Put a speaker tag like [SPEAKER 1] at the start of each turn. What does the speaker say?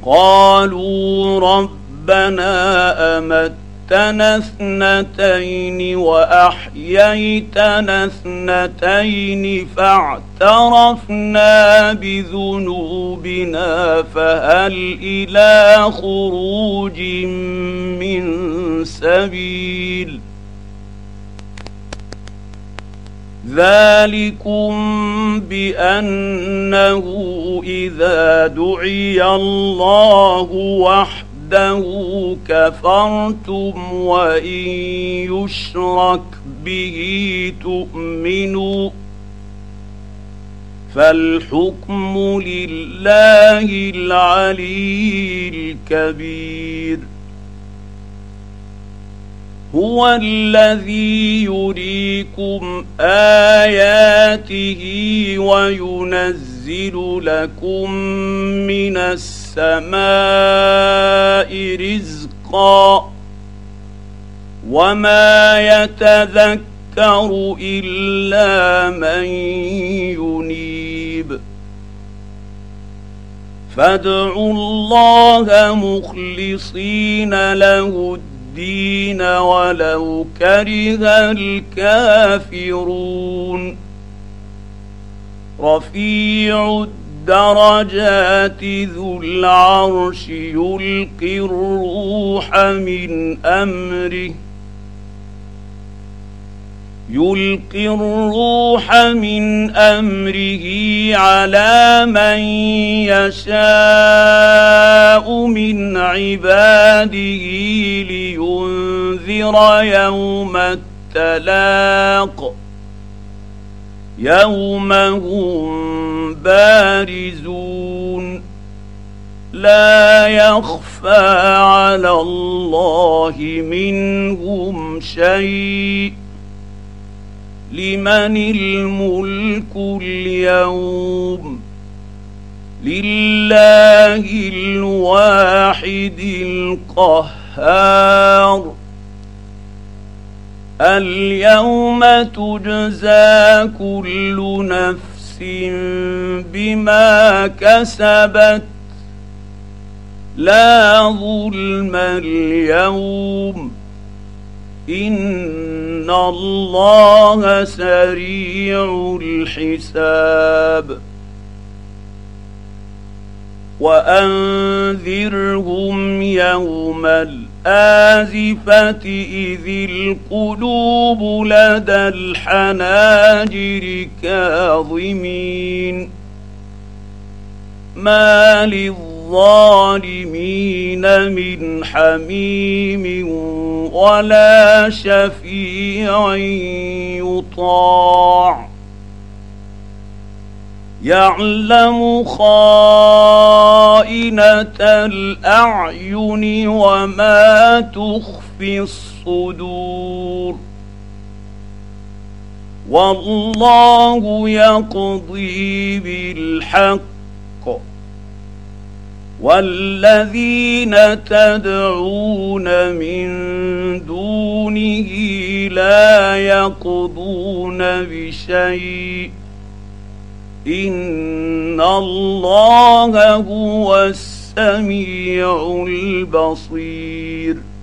[SPEAKER 1] قالوا ربنا أمتنا اثنتين وأحييتنا اثنتين فاعترفنا بذنوبنا فهل إلى خروج من سبيل ذلكم بأنه إذا دعي الله وحده كفرتم وإن يشرك به تؤمنوا فالحكم لله العلي الكبير هو الذي يريكم آياته وينزل لكم من السماء رزقا وما يتذكر إلا من ينيب فادعوا الله مخلصين له الدين ولو كره الكافرون رفيع الدرجات ذو العرش يلقي الروح من أمره على من يشاء من عباده لينذر يوم التلاق يوم هم بارزون لا يخفى على الله منهم شيء لمن الملك اليوم لله الواحد القهار اليوم تجزى كل نفس بما كسبت لا ظلم اليوم إن الله سريع الحساب وأنذرهم يوم الآزفة إذ القلوب لدى الحناجر كاظمين ما للظالمين من حميم ولا شفيع يطاع يعلم خائنة الأعين وما تخفي الصدور والله يقضي بالحق والذين تدعون من دونه لا يقضون بشيء إن الله هو السميع البصير